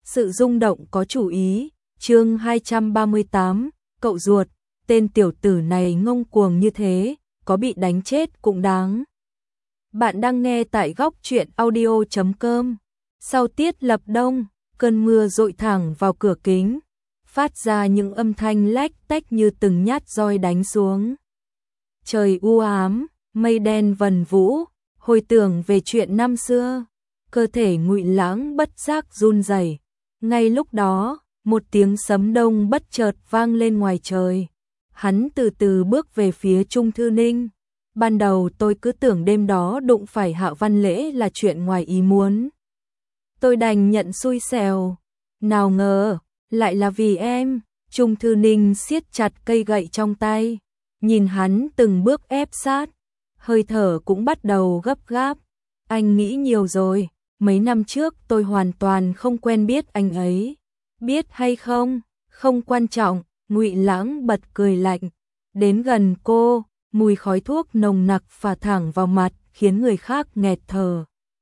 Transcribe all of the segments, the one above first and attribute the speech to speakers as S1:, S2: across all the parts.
S1: Sự rung động có chủ ý, chương 238, cậu ruột, tên tiểu tử này ngông cuồng như thế, có bị đánh chết cũng đáng. Bạn đang nghe tại góc truyện audio.com. Sau tiết lập đông, cơn mưa dội thẳng vào cửa kính, phát ra những âm thanh lách tách như từng nhát roi đánh xuống. Trời u ám, mây đen vần vũ, hồi tưởng về chuyện năm xưa, cơ thể Ngụy Lãng bất giác run rẩy. Ngay lúc đó, một tiếng sấm đông bất chợt vang lên ngoài trời. Hắn từ từ bước về phía Trung Thư Ninh. Ban đầu tôi cứ tưởng đêm đó đụng phải Hạ Văn Lễ là chuyện ngoài ý muốn. Tôi đành nhận xui xẻo. Nào ngờ, lại là vì em. Trung Thư Ninh siết chặt cây gậy trong tay, nhìn hắn từng bước ép sát, hơi thở cũng bắt đầu gấp gáp. Anh nghĩ nhiều rồi, mấy năm trước tôi hoàn toàn không quen biết anh ấy. Biết hay không, không quan trọng. Ngụy Lãng bật cười lạnh, đến gần cô, mùi khói thuốc nồng nặc phả thẳng vào mặt, khiến người khác nghẹt thở.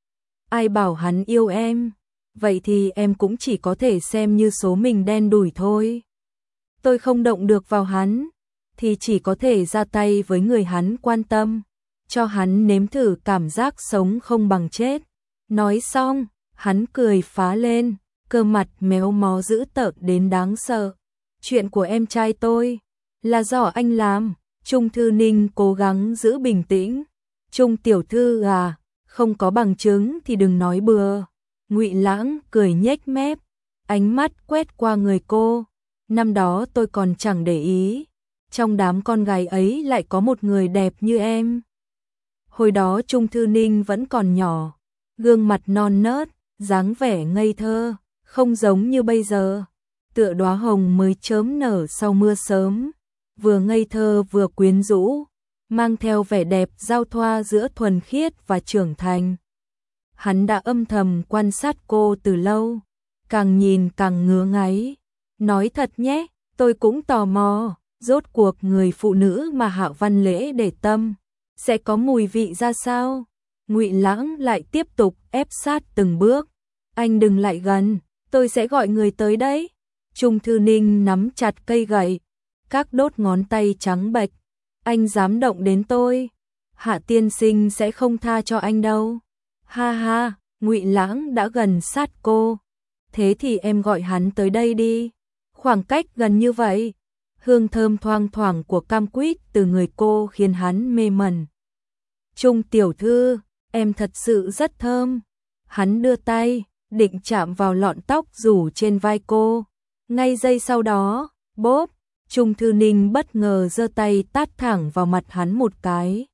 S1: Ai bảo hắn yêu em, vậy thì em cũng chỉ có thể xem như số mình đen đủi thôi. Tôi không động được vào hắn, thì chỉ có thể ra tay với người hắn quan tâm, cho hắn nếm thử cảm giác sống không bằng chết. Nói xong, hắn cười phá lên, cơ mặt méo mó dữ tợn đến đáng sợ. Chuyện của em trai tôi là do anh làm. Trung Thư Ninh cố gắng giữ bình tĩnh. Trung tiểu thư à, không có bằng chứng thì đừng nói bừa. Ngụy Lãng cười nhếch mép, ánh mắt quét qua người cô. Năm đó tôi còn chẳng để ý, trong đám con gái ấy lại có một người đẹp như em. Hồi đó Trung Thư Ninh vẫn còn nhỏ, gương mặt non nớt, dáng vẻ ngây thơ, không giống như bây giờ. Tựa đóa hồng mới chớm nở sau mưa sớm, vừa ngây thơ vừa quyến rũ, mang theo vẻ đẹp giao thoa giữa thuần khiết và trưởng thành. Hắn đã âm thầm quan sát cô từ lâu, càng nhìn càng ngứa ngáy. Nói thật nhé, tôi cũng tò mò, rốt cuộc người phụ nữ mà Hạ Văn Lễ để tâm sẽ có mùi vị ra sao. Ngụy Lãng lại tiếp tục ép sát từng bước. Anh đừng lại gần, tôi sẽ gọi người tới đấy. Trung Thư Ninh nắm chặt cây gậy, các đốt ngón tay trắng bệch. Anh dám động đến tôi, Hạ tiên sinh sẽ không tha cho anh đâu. Ha ha, Ngụy Lãng đã gần sát cô. Thế thì em gọi hắn tới đây đi. Khoảng cách gần như vậy, hương thơm thoang thoảng của cam quýt từ người cô khiến hắn mê mẩn. Trung tiểu thư, em thật sự rất thơm. Hắn đưa tay, định chạm vào lọn tóc rủ trên vai cô. Ngay giây sau đó, bốp, Trung Thư Ninh bất ngờ giơ tay tát thẳng vào mặt hắn một cái.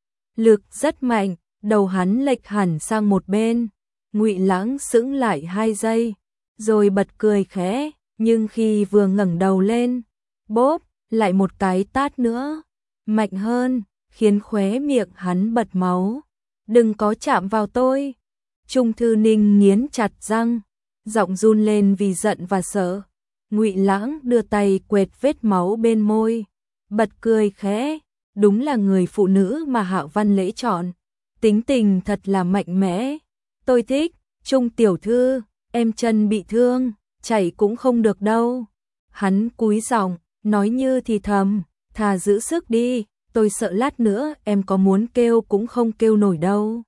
S1: Lực rất mạnh, đầu hắn lệch hẳn sang một bên. Ngụy Lãng sững lại 2 giây, rồi bật cười khẽ, nhưng khi vừa ngẩng đầu lên, bốp, lại một cái tát nữa, mạnh hơn, khiến khóe miệng hắn bật máu. Đừng có chạm vào tôi. Trung Thư Ninh nghiến chặt răng, giọng run lên vì giận và sợ. Ngụy Lãng đưa tay quệt vết máu bên môi, bật cười khẽ, đúng là người phụ nữ mà Hạ Văn Lễ chọn, tính tình thật là mạnh mẽ. Tôi thích. Trung tiểu thư, em chân bị thương, chảy cũng không được đâu. Hắn cúi giọng, nói như thì thầm, thà giữ sức đi, tôi sợ lát nữa em có muốn kêu cũng không kêu nổi đâu.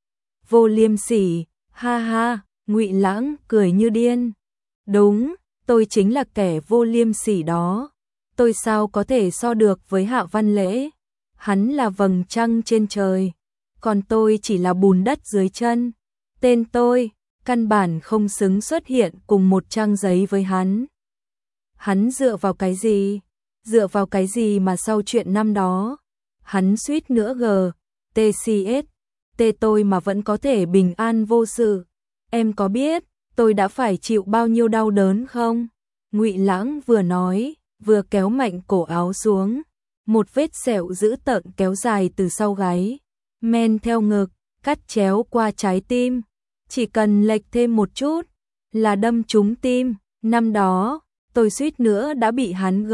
S1: Vô liêm sỉ, ha ha. Ngụy Lãng cười như điên. Đúng, tôi chính là kẻ vô liêm sỉ đó. Tôi sao có thể so được với Hạ Văn Lễ. Hắn là vầng trăng trên trời, còn tôi chỉ là bùn đất dưới chân. Tên tôi, căn bản không xứng xuất hiện cùng một trang giấy với hắn. Hắn dựa vào cái gì? Dựa vào cái gì mà sau chuyện năm đó, hắn suýt nữa TCS, tôi mà vẫn có thể bình an vô sự. Em có biết tôi đã phải chịu bao nhiêu đau đớn không? Ngụy Lãng vừa nói, vừa kéo mạnh cổ áo xuống. Một vết sẹo dữ tợn kéo dài từ sau gáy, men theo ngực, cắt chéo qua trái tim. Chỉ cần lệch thêm một chút là đâm trúng tim. Năm đó, tôi suýt nữa đã bị hắn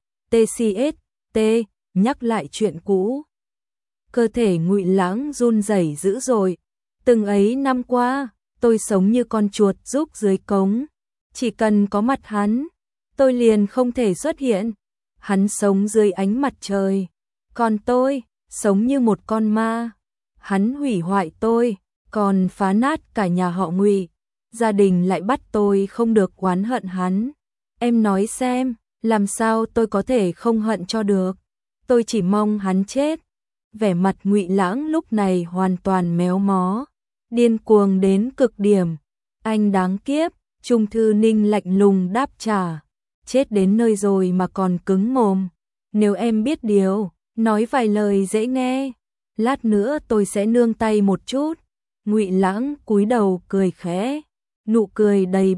S1: TCS, nhắc lại chuyện cũ. Cơ thể Ngụy Lãng run rẩy dữ dội. Từng ấy năm qua, tôi sống như con chuột rúc dưới cống, chỉ cần có mặt hắn, tôi liền không thể xuất hiện. Hắn sống dưới ánh mặt trời, còn tôi sống như một con ma. Hắn hủy hoại tôi, còn phá nát cả nhà họ Ngụy. Gia đình lại bắt tôi không được oán hận hắn. Em nói xem, làm sao tôi có thể không hận cho được? Tôi chỉ mong hắn chết. Vẻ mặt Ngụy Lãng lúc này hoàn toàn méo mó, điên cuồng đến cực điểm. Anh đáng kiếp, Trung Thư Ninh lạnh lùng đáp trả. Chết đến nơi rồi mà còn cứng mồm. Nếu em biết điều, nói vài lời dễ nghe, lát nữa tôi sẽ nương tay một chút. Ngụy Lãng cúi đầu cười khẽ, nụ cười đầy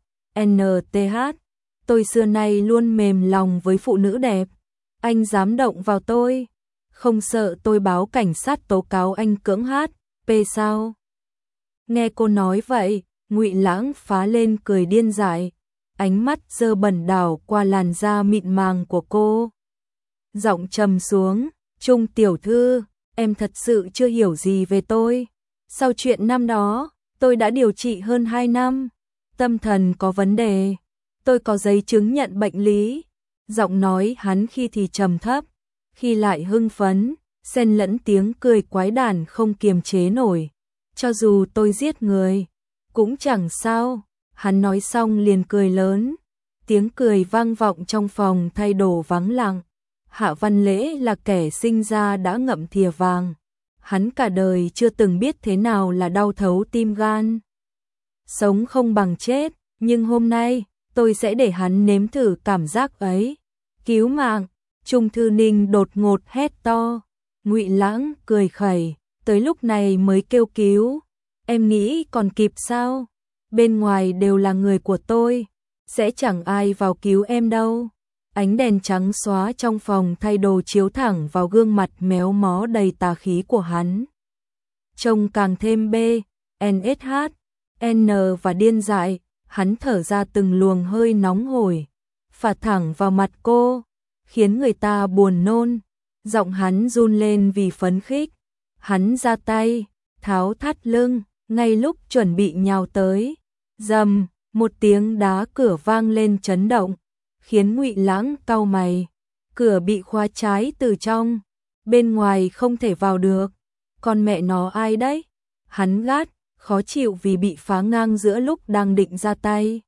S1: BNTH. Tôi xưa nay luôn mềm lòng với phụ nữ đẹp. Anh dám động vào tôi, không sợ tôi báo cảnh sát tố cáo anh cưỡng HP sao? Nghe cô nói vậy, Ngụy Lãng phá lên cười điên dại, ánh mắt dơ bẩn đảo qua làn da mịn màng của cô. Giọng trầm xuống, Trung tiểu thư, em thật sự chưa hiểu gì về tôi. Sau chuyện năm đó, tôi đã điều trị hơn 2 năm, tâm thần có vấn đề, tôi có giấy chứng nhận bệnh lý. Giọng nói hắn khi thì trầm thấp, khi lại hưng phấn, xen lẫn tiếng cười quái đản không kiềm chế nổi. Cho dù tôi giết người, cũng chẳng sao. Hắn nói xong liền cười lớn, tiếng cười vang vọng trong phòng thay đồ vắng lặng. Hạ Văn Lễ là kẻ sinh ra đã ngậm thìa vàng. Hắn cả đời chưa từng biết thế nào là đau thấu tim gan. Sống không bằng chết, nhưng hôm nay, tôi sẽ để hắn nếm thử cảm giác ấy. Cứu mạng, Trung Thư Ninh đột ngột hét to. Ngụy Lãng cười khẩy, tới lúc này mới kêu cứu. Em nghĩ còn kịp sao? Bên ngoài đều là người của tôi, sẽ chẳng ai vào cứu em đâu. Ánh đèn trắng xóa trong phòng thay đồ chiếu thẳng vào gương mặt méo mó đầy tà khí của hắn. Trông càng thêm BNSH, N và điên dại, hắn thở ra từng luồng hơi nóng hổi, phả thẳng vào mặt cô, khiến người ta buồn nôn. Giọng hắn run lên vì phấn khích. Hắn ra tay, tháo thắt lưng, ngay lúc chuẩn bị nhào tới. Rầm, một tiếng đá cửa vang lên chấn động, khiến Ngụy Lãng cau mày. Cửa bị khóa trái từ trong, bên ngoài không thể vào được. Con mẹ nó ai đấy? Hắn gắt, khó chịu vì bị phá ngang giữa lúc đang định ra tay.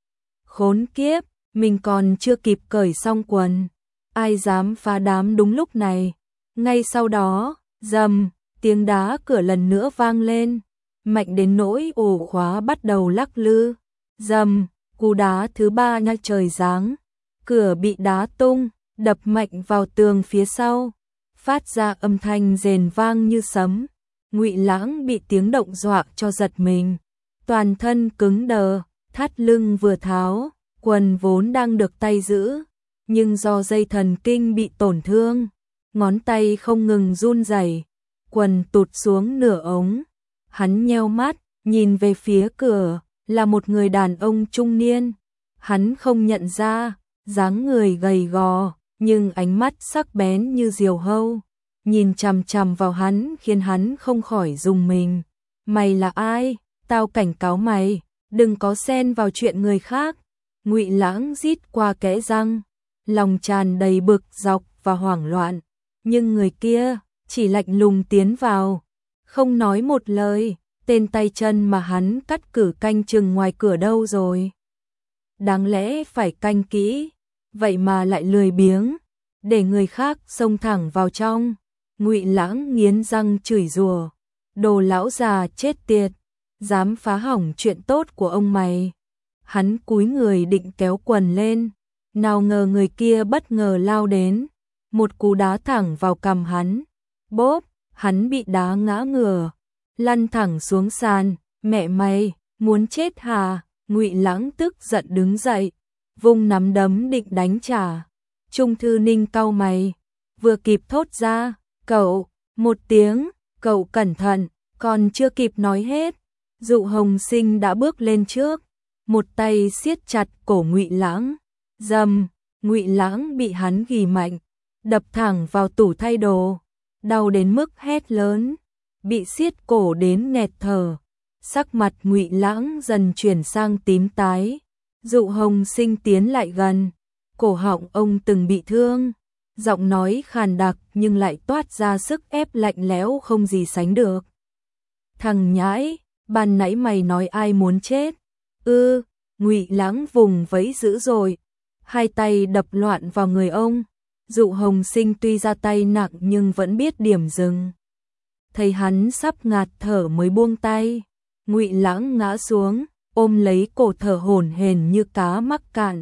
S1: Khốn kiếp, mình còn chưa kịp cởi xong quần, ai dám phá đám đúng lúc này. Ngay sau đó, rầm, tiếng đá cửa lần nữa vang lên, mạnh đến nỗi ổ khóa bắt đầu lắc lư. Rầm, cú đá thứ 3 như trời giáng, cửa bị đá tung, đập mạnh vào tường phía sau, phát ra âm thanh rền vang như sấm. Ngụy Lãng bị tiếng động dọa cho giật mình, toàn thân cứng đờ, thắt lưng vừa tháo, quần vốn đang được tay giữ, nhưng do dây thần kinh bị tổn thương, ngón tay không ngừng run rẩy, quần tụt xuống nửa ống. Hắn nheo mắt, nhìn về phía cửa, là một người đàn ông trung niên. Hắn không nhận ra, dáng người gầy gò, nhưng ánh mắt sắc bén như diều hâu, nhìn chằm chằm vào hắn khiến hắn không khỏi rùng mình. Mày là ai? Tao cảnh cáo mày, đừng có xen vào chuyện người khác. Ngụy Lãng rít qua kẽ răng, lòng tràn đầy bực dọc và hoảng loạn, nhưng người kia chỉ lạnh lùng tiến vào, không nói một lời. Tên tay chân mà hắn cắt cử canh chừng ngoài cửa đâu rồi? Đáng lẽ phải canh kỹ, vậy mà lại lười biếng, để người khác xông thẳng vào trong. Ngụy Lãng nghiến răng chửi rủa, đồ lão già chết tiệt, dám phá hỏng chuyện tốt của ông mày. Hắn cúi người định kéo quần lên, nào ngờ người kia bất ngờ lao đến, một cú đá thẳng vào cằm hắn. Bốp, hắn bị đá ngã ngửa, lăn thẳng xuống sàn. Mẹ mày, muốn chết hả? Ngụy Lãng tức giận đứng dậy, vung nắm đấm định đánh trả. Trung Thư Ninh cau mày, vừa kịp thốt ra, cậu, một tiếng, cậu cẩn thận, còn chưa kịp nói hết, Dụ Hồng Sinh đã bước lên trước, một tay siết chặt cổ Ngụy Lãng. Rầm, Ngụy Lãng bị hắn ghì mạnh, đập thẳng vào tủ thay đồ, đau đến mức hét lớn, bị siết cổ đến nghẹt thở. Sắc mặt Ngụy Lãng dần chuyển sang tím tái, Dụ Hồng Sinh tiến lại gần, cổ họng ông từng bị thương, giọng nói khàn đặc nhưng lại toát ra sức ép lạnh lẽo không gì sánh được. Thằng nhãi, ban nãy mày nói ai muốn chết? Ngụy Lãng vùng vẫy dữ rồi, hai tay đập loạn vào người ông. Dụ Hồng Sinh tuy ra tay nặng nhưng vẫn biết điểm dừng. Thấy hắn sắp ngạt thở mới buông tay, Ngụy Lãng ngã xuống, ôm lấy cổ thở hổn hển như cá mắc cạn.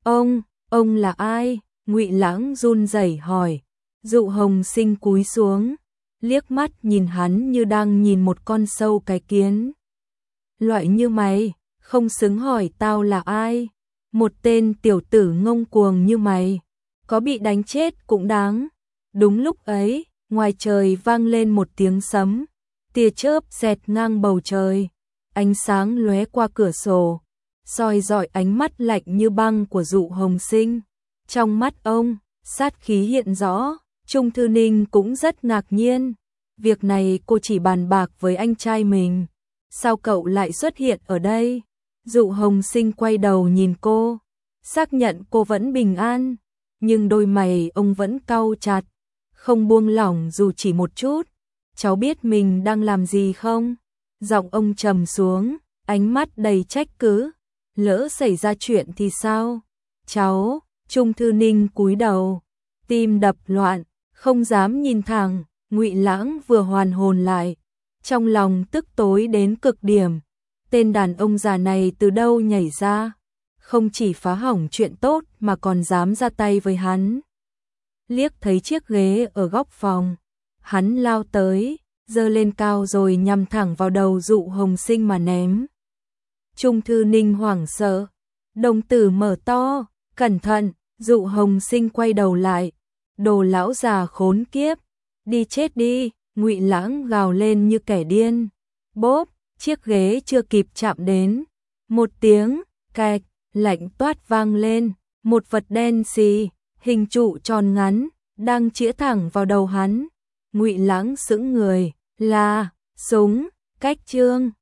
S1: Ông là ai? Ngụy Lãng run rẩy hỏi. Dụ Hồng Sinh cúi xuống, liếc mắt nhìn hắn như đang nhìn một con sâu cái kiến. Loại như mày, không xứng hỏi tao là ai. Một tên tiểu tử ngông cuồng như mày, có bị đánh chết cũng đáng. Đúng lúc ấy, ngoài trời vang lên một tiếng sấm, tia chớp xẹt ngang bầu trời, ánh sáng lóe qua cửa sổ, soi rọi ánh mắt lạnh như băng của Dụ Hồng Sinh. Trong mắt ông, sát khí hiện rõ. Trung Thư Ninh cũng rất ngạc nhiên. Việc này cô chỉ bàn bạc với anh trai mình, sao cậu lại xuất hiện ở đây? Dụ Hồng Sinh quay đầu nhìn cô, xác nhận cô vẫn bình an, nhưng đôi mày ông vẫn cau chặt, không buông lỏng dù chỉ một chút. Cháu biết mình đang làm gì không? Giọng ông trầm xuống, ánh mắt đầy trách cứ. Lỡ xảy ra chuyện thì sao? Cháu, Trung Thư Ninh cúi đầu, tim đập loạn, không dám nhìn thẳng. Ngụy Lãng vừa hoàn hồn lại, trong lòng tức tối đến cực điểm. Tên đàn ông già này từ đâu nhảy ra, không chỉ phá hỏng chuyện tốt mà còn dám ra tay với hắn. Liếc thấy chiếc ghế ở góc phòng, hắn lao tới, giơ lên cao rồi nhằm thẳng vào đầu Dụ Hồng Sinh mà ném. Trung Thư Ninh hoảng sợ, đồng tử mở to, cẩn thận. Dụ Hồng Sinh quay đầu lại, đồ lão già khốn kiếp, đi chết đi. Ngụy Lãng gào lên như kẻ điên. Bốp, chiếc ghế chưa kịp chạm đến, một tiếng cạch lạnh toát vang lên, một vật đen xì, hình trụ tròn ngắn, đang chĩa thẳng vào đầu hắn. Ngụy Lãng sững người, là súng, cách chương.